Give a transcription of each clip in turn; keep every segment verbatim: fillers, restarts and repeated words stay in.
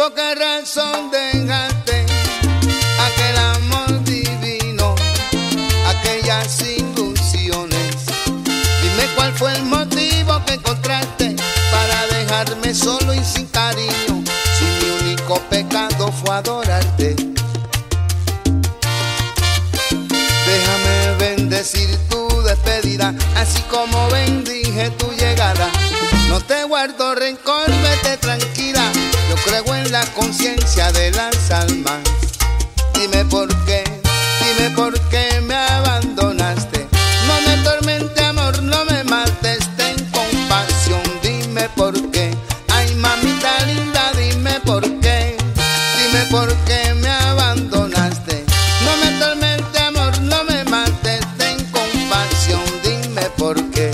¿Por qué razón dejaste aquel amor divino, aquellas ilusiones? Dime cuál fue el motivo que encontraste para dejarme solo y sin cariño, si mi único pecado fue adorarte. Déjame bendecir tu despedida, así como bendije tu llegada. No te guardo rencor, vete tranquila, yo creo en la conciencia de las almas. Dime por qué, dime por qué me abandonaste. No me atormente, amor, no me mates, ten compasión. Dime por qué, ay mamita linda, dime por qué. Dime por qué me abandonaste. No me atormente, amor, no me mates, ten compasión. Dime por qué.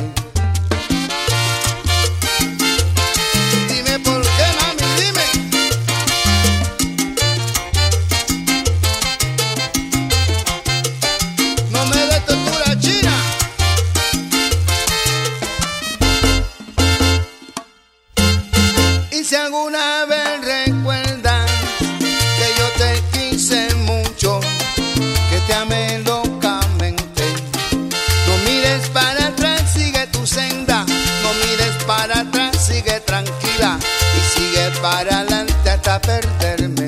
Si alguna vez recuerdas que yo te quise mucho, que te amé locamente, no mires para atrás, sigue tu senda. No mires para atrás, sigue tranquila y sigue para adelante hasta perderme.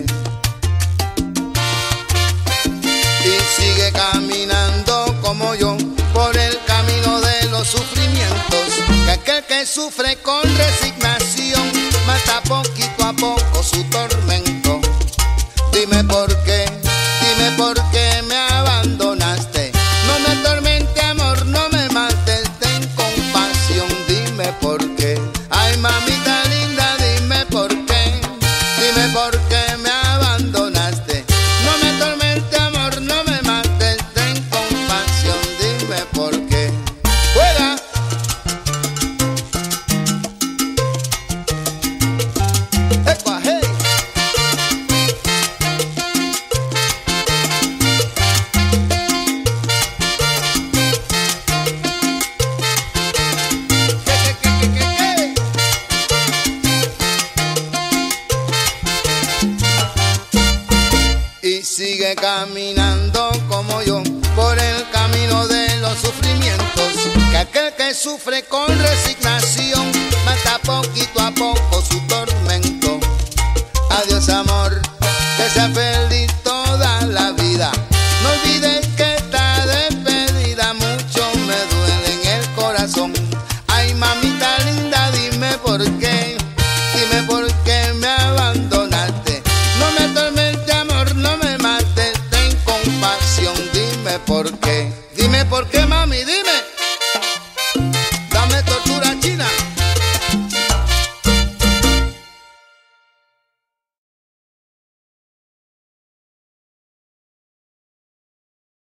Y sigue caminando como yo por el camino de los sufrimientos, que aquel que sufre con resignación mata poquito a poco su tormento. Dime por qué, dime por qué me abandonaste. No me atormente, amor, no me mates, ten compasión. Dime por qué, ay mamita linda, dime por qué. Dime por qué me abandonaste. No me atormente, amor, no me mates, ten compasión. Dime por qué. ¡Juega! Y sigue caminando como yo por el camino de los sufrimientos, que aquel que sufre con resignación mata poco